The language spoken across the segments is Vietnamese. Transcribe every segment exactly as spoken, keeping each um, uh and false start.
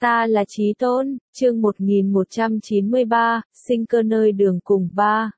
Ta là Chí Tôn, chương một nghìn một trăm chín mươi ba, sinh cơ nơi đường cùng ba.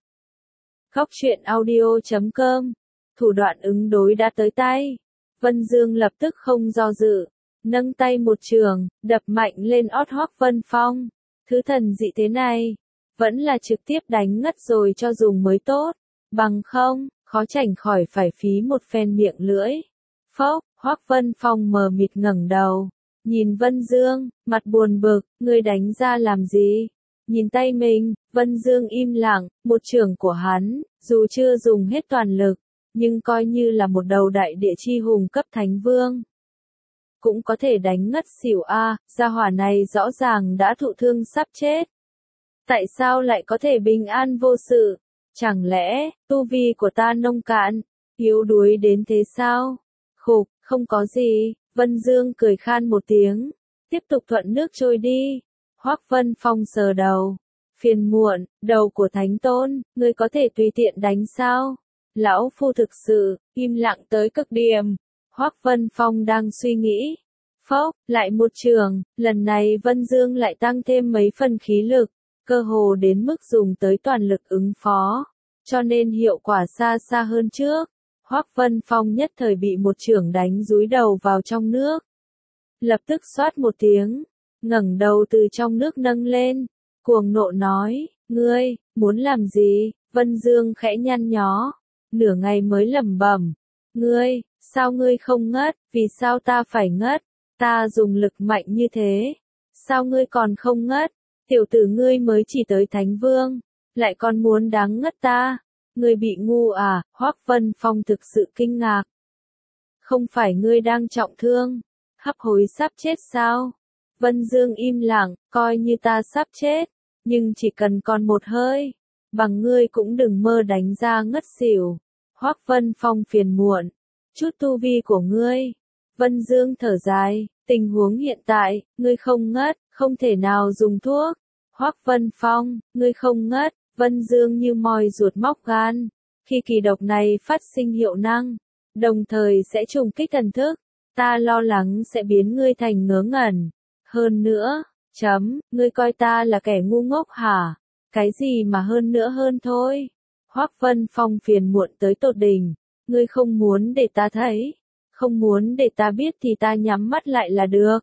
Góc truyện audio chấm com. Thủ đoạn ứng đối đã tới tay. Vân Dương lập tức không do dự, nâng tay một trường, đập mạnh lên ót Hoắc Vân Phong. Thứ thần dị thế này, vẫn là trực tiếp đánh ngất rồi cho dùng mới tốt, bằng không, khó tránh khỏi phải phí một phen miệng lưỡi. Phốc, Hoắc Vân Phong mờ mịt ngẩng đầu, nhìn Vân Dương, mặt buồn bực, ngươi đánh ra làm gì? Nhìn tay mình, Vân Dương im lặng, một chưởng của hắn, dù chưa dùng hết toàn lực, nhưng coi như là một đầu đại địa chi hùng cấp thánh vương. Cũng có thể đánh ngất xỉu a, gia hỏa này rõ ràng đã thụ thương sắp chết. Tại sao lại có thể bình an vô sự? Chẳng lẽ, tu vi của ta nông cạn, yếu đuối đến thế sao? Khục, không có gì, Vân Dương cười khan một tiếng, tiếp tục thuận nước trôi đi. Hoắc Vân Phong sờ đầu, phiền muộn, đầu của Thánh Tôn, ngươi có thể tùy tiện đánh sao? Lão phu thực sự, im lặng tới cực điểm. Hoắc Vân Phong đang suy nghĩ. Phốc, lại một trường, lần này Vân Dương lại tăng thêm mấy phần khí lực, cơ hồ đến mức dùng tới toàn lực ứng phó, cho nên hiệu quả xa xa hơn trước. Hoắc Vân Phong nhất thời bị một chưởng đánh dúi đầu vào trong nước. Lập tức xoát một tiếng, ngẩng đầu từ trong nước nâng lên, cuồng nộ nói, ngươi, muốn làm gì? Vân Dương khẽ nhăn nhó, nửa ngày mới lẩm bẩm, ngươi, sao ngươi không ngất, vì sao ta phải ngất? Ta dùng lực mạnh như thế, sao ngươi còn không ngất? Tiểu tử ngươi mới chỉ tới Thánh Vương, lại còn muốn đáng ngất ta? Ngươi bị ngu à? Hoắc Vân Phong thực sự kinh ngạc. Không phải ngươi đang trọng thương, hấp hối sắp chết sao? Vân Dương im lặng, coi như ta sắp chết, nhưng chỉ cần còn một hơi, bằng ngươi cũng đừng mơ đánh ra ngất xỉu. Hoắc Vân Phong phiền muộn, chút tu vi của ngươi. Vân Dương thở dài, tình huống hiện tại, ngươi không ngất, không thể nào dùng thuốc. Hoắc Vân Phong, ngươi không ngất. Vân Dương như moi ruột móc gan, khi kỳ độc này phát sinh hiệu năng, đồng thời sẽ trùng kích thần thức, ta lo lắng sẽ biến ngươi thành ngớ ngẩn. Hơn nữa, chấm, ngươi coi ta là kẻ ngu ngốc hả? Cái gì mà hơn nữa hơn thôi? Hoắc Vân Phong phiền muộn tới tột đỉnh, ngươi không muốn để ta thấy, không muốn để ta biết thì ta nhắm mắt lại là được.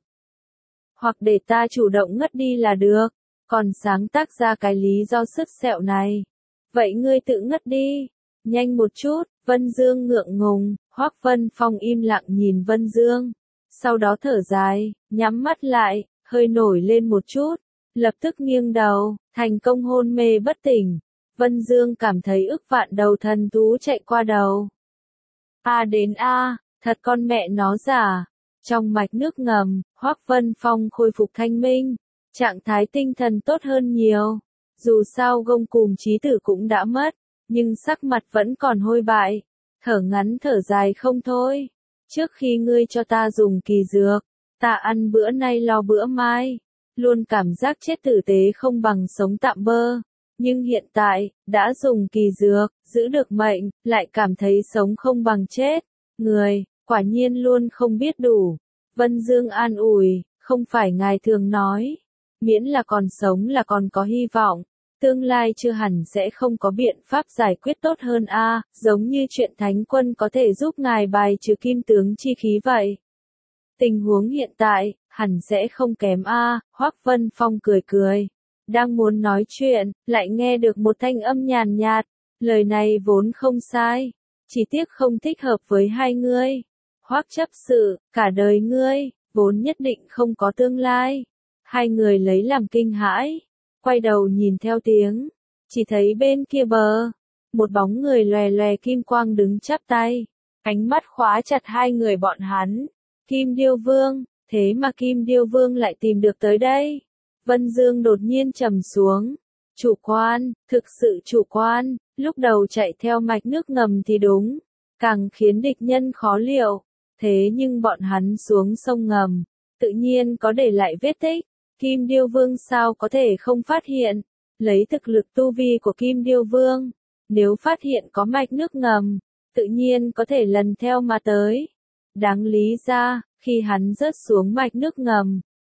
Hoặc để ta chủ động ngất đi là được. Còn sáng tác ra cái lý do sứt sẹo này. Vậy ngươi tự ngất đi. Nhanh một chút, Vân Dương ngượng ngùng, Hoắc Vân Phong im lặng nhìn Vân Dương. Sau đó thở dài, nhắm mắt lại, hơi nổi lên một chút. Lập tức nghiêng đầu, thành công hôn mê bất tỉnh. Vân Dương cảm thấy ức vạn đầu thần thú chạy qua đầu. A đến A, thật con mẹ nó giả. Trong mạch nước ngầm, Hoắc Vân Phong khôi phục thanh minh. Trạng thái tinh thần tốt hơn nhiều. Dù sao gông cùm chí tử cũng đã mất, nhưng sắc mặt vẫn còn hôi bại. Thở ngắn thở dài không thôi. Trước khi ngươi cho ta dùng kỳ dược, ta ăn bữa nay lo bữa mai. Luôn cảm giác chết tử tế không bằng sống tạm bơ. Nhưng hiện tại, đã dùng kỳ dược, giữ được mệnh, lại cảm thấy sống không bằng chết. Người, quả nhiên luôn không biết đủ. Vân Dương an ủi, không phải ngài thường nói. Miễn là còn sống là còn có hy vọng, tương lai chưa hẳn sẽ không có biện pháp giải quyết tốt hơn a, à, giống như chuyện Thánh Quân có thể giúp ngài bài trừ kim tướng chi khí vậy. Tình huống hiện tại, hẳn sẽ không kém a, à, Hoắc Vân Phong cười cười. Đang muốn nói chuyện, lại nghe được một thanh âm nhàn nhạt, lời này vốn không sai, chỉ tiếc không thích hợp với hai ngươi. Hoắc chấp sự, cả đời ngươi, vốn nhất định không có tương lai. Hai người lấy làm kinh hãi, quay đầu nhìn theo tiếng, chỉ thấy bên kia bờ, một bóng người lòe lòe kim quang đứng chắp tay, ánh mắt khóa chặt hai người bọn hắn. Kim Điêu Vương, thế mà Kim Điêu Vương lại tìm được tới đây. Vân Dương đột nhiên trầm xuống, chủ quan, thực sự chủ quan, lúc đầu chạy theo mạch nước ngầm thì đúng, càng khiến địch nhân khó liệu, thế nhưng bọn hắn xuống sông ngầm, tự nhiên có để lại vết tích. Kim Điêu Vương sao có thể không phát hiện, lấy thực lực tu vi của Kim Điêu Vương, nếu phát hiện có mạch nước ngầm, tự nhiên có thể lần theo mà tới. Đáng lý ra, khi hắn rớt xuống mạch nước ngầm,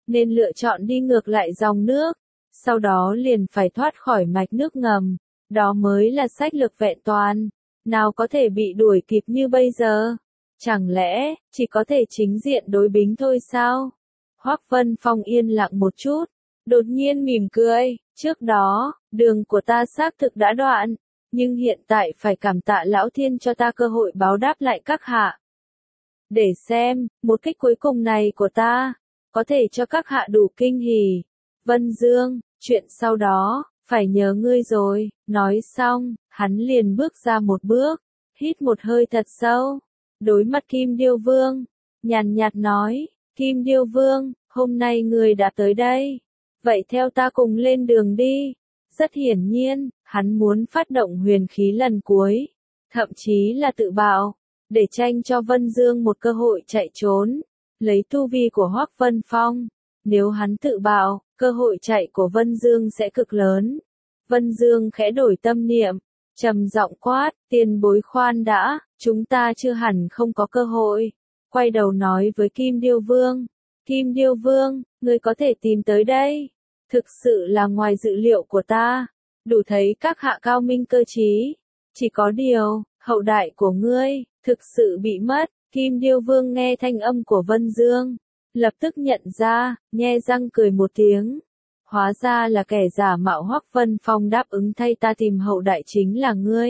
nên lựa chọn đi ngược lại dòng nước, sau đó liền phải thoát khỏi mạch nước ngầm, đó mới là sách lược vẹn toàn, nào có thể bị đuổi kịp như bây giờ, chẳng lẽ, chỉ có thể chính diện đối bính thôi sao? Hoắc Vân Phong yên lặng một chút, đột nhiên mỉm cười, trước đó, đường của ta xác thực đã đoạn, nhưng hiện tại phải cảm tạ Lão Thiên cho ta cơ hội báo đáp lại các hạ. Để xem, một kích cuối cùng này của ta, có thể cho các hạ đủ kinh hỉ. Vân Dương, chuyện sau đó, phải nhớ ngươi rồi, nói xong, hắn liền bước ra một bước, hít một hơi thật sâu, đối mặt Kim Điêu Vương, nhàn nhạt nói, Kim Điêu Vương, hôm nay ngươi đã tới đây, vậy theo ta cùng lên đường đi. Rất hiển nhiên, hắn muốn phát động huyền khí lần cuối, thậm chí là tự bạo, để tranh cho Vân Dương một cơ hội chạy trốn, lấy tu vi của Hoắc Vân Phong. Nếu hắn tự bạo, cơ hội chạy của Vân Dương sẽ cực lớn. Vân Dương khẽ đổi tâm niệm, trầm giọng quát, tiền bối khoan đã, chúng ta chưa hẳn không có cơ hội. Quay đầu nói với Kim Điêu Vương, Kim Điêu Vương, ngươi có thể tìm tới đây. Thực sự là ngoài dự liệu của ta, đủ thấy các hạ cao minh cơ trí. Chỉ có điều, hậu đại của ngươi, thực sự bị mất. Kim Điêu Vương nghe thanh âm của Vân Dương, lập tức nhận ra, nhe răng cười một tiếng. Hóa ra là kẻ giả mạo Hoắc Vân Phong đáp ứng thay ta tìm hậu đại chính là ngươi.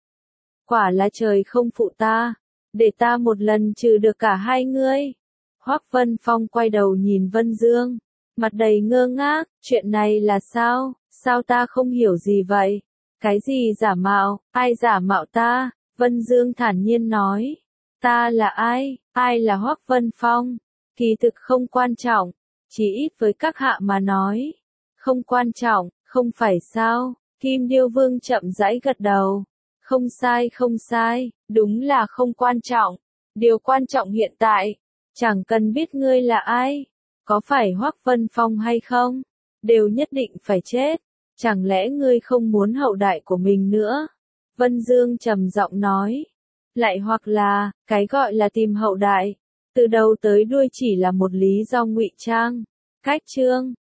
Quả là trời không phụ ta, để ta một lần trừ được cả hai ngươi. Hoắc Vân Phong quay đầu nhìn Vân Dương, mặt đầy ngơ ngác, chuyện này là sao, sao ta không hiểu gì vậy? Cái gì giả mạo, ai giả mạo ta? Vân Dương thản nhiên nói, ta là ai, ai là Hoắc Vân Phong? Kỳ thực không quan trọng, chỉ ít với các hạ mà nói. Không quan trọng, không phải sao? Kim Điêu Vương chậm rãi gật đầu. Không sai không sai, đúng là không quan trọng. Điều quan trọng hiện tại, chẳng cần biết ngươi là ai, có phải Hoắc Vân Phong hay không, đều nhất định phải chết. Chẳng lẽ ngươi không muốn hậu đại của mình nữa? Vân Dương trầm giọng nói. Lại hoặc là, cái gọi là tìm hậu đại, từ đầu tới đuôi chỉ là một lý do ngụy trang. Cách chương